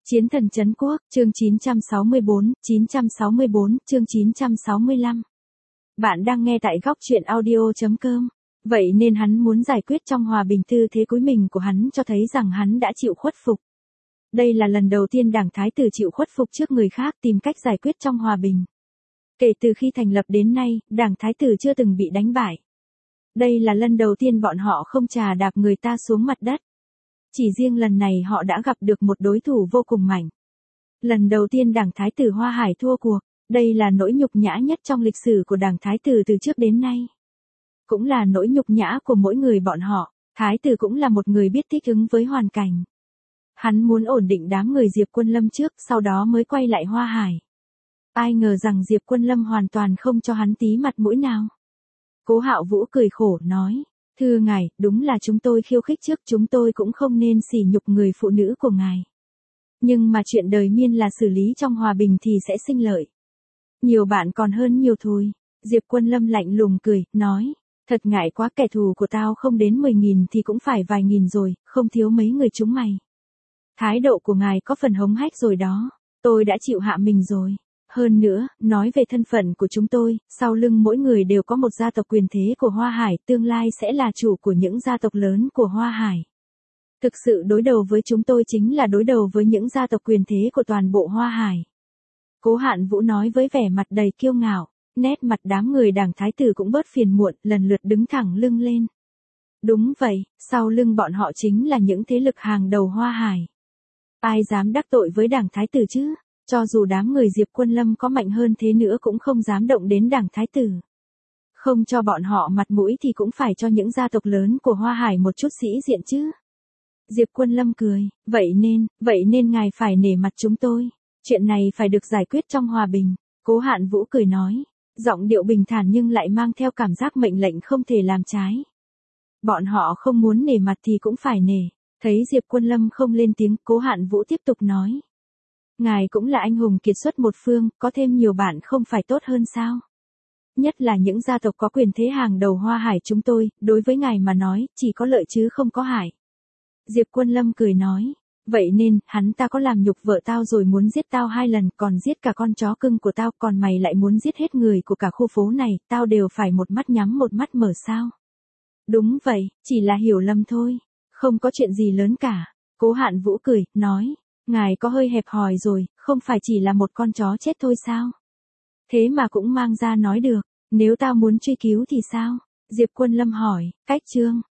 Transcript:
Chiến thần trấn quốc, chương 964, chương 965. Bạn đang nghe tại góc truyện audio.com. Vậy nên hắn muốn giải quyết trong hòa bình. Tư thế cúi mình của hắn cho thấy rằng hắn đã chịu khuất phục. Đây là lần đầu tiên đảng Thái tử chịu khuất phục trước người khác, tìm cách giải quyết trong hòa bình. Kể từ khi thành lập đến nay, đảng Thái tử chưa từng bị đánh bại. Đây là lần đầu tiên bọn họ không chà đạp người ta xuống mặt đất. Chỉ riêng lần này họ đã gặp được một đối thủ vô cùng mạnh. Lần đầu tiên đảng Thái tử Hoa Hải thua cuộc, đây là nỗi nhục nhã nhất trong lịch sử của đảng Thái tử từ trước đến nay. Cũng là nỗi nhục nhã của mỗi người bọn họ. Thái tử cũng là một người biết thích ứng với hoàn cảnh. Hắn muốn ổn định đám người Diệp Quân Lâm trước, sau đó mới quay lại Hoa Hải. Ai ngờ rằng Diệp Quân Lâm hoàn toàn không cho hắn tí mặt mũi nào. Cố Hạo Vũ cười khổ nói, thưa ngài, đúng là chúng tôi khiêu khích trước, chúng tôi cũng không nên sỉ nhục người phụ nữ của ngài. Nhưng mà chuyện đời miên là xử lý trong hòa bình thì sẽ sinh lợi. Nhiều bạn còn hơn nhiều thôi. Diệp Quân Lâm lạnh lùng cười, nói, thật ngại quá, kẻ thù của tao không đến 10.000 thì cũng phải vài nghìn rồi, không thiếu mấy người chúng mày. Thái độ của ngài có phần hống hách rồi đó, tôi đã chịu hạ mình rồi. Hơn nữa, nói về thân phận của chúng tôi, sau lưng mỗi người đều có một gia tộc quyền thế của Hoa Hải, tương lai sẽ là chủ của những gia tộc lớn của Hoa Hải. Thực sự đối đầu với chúng tôi chính là đối đầu với những gia tộc quyền thế của toàn bộ Hoa Hải. Cố Hạn Vũ nói với vẻ mặt đầy kiêu ngạo, nét mặt đám người đảng Thái tử cũng bớt phiền muộn, lần lượt đứng thẳng lưng lên. Đúng vậy, sau lưng bọn họ chính là những thế lực hàng đầu Hoa Hải. Ai dám đắc tội với đảng Thái tử chứ? Cho dù đám người Diệp Quân Lâm có mạnh hơn thế nữa cũng không dám động đến đảng Thái tử. Không cho bọn họ mặt mũi thì cũng phải cho những gia tộc lớn của Hoa Hải một chút sĩ diện chứ. Diệp Quân Lâm cười, vậy nên ngài phải nể mặt chúng tôi. Chuyện này phải được giải quyết trong hòa bình. Cố Hạn Vũ cười nói, giọng điệu bình thản nhưng lại mang theo cảm giác mệnh lệnh không thể làm trái. Bọn họ không muốn nể mặt thì cũng phải nể. Thấy Diệp Quân Lâm không lên tiếng, Cố Hạn Vũ tiếp tục nói. Ngài cũng là anh hùng kiệt xuất một phương, có thêm nhiều bạn không phải tốt hơn sao? Nhất là những gia tộc có quyền thế hàng đầu Hoa Hải chúng tôi, đối với ngài mà nói, chỉ có lợi chứ không có hại. Diệp Quân Lâm cười nói, vậy nên, hắn ta có làm nhục vợ tao rồi muốn giết tao 2 lần, còn giết cả con chó cưng của tao, còn mày lại muốn giết hết người của cả khu phố này, tao đều phải một mắt nhắm một mắt mở sao? Đúng vậy, chỉ là hiểu lầm thôi, không có chuyện gì lớn cả. Cố Hạn Vũ cười, nói, ngài có hơi hẹp hòi rồi, không phải chỉ là một con chó chết thôi sao? Thế mà cũng mang ra nói được, nếu tao muốn truy cứu thì sao? Diệp Quân Lâm hỏi, cách chương.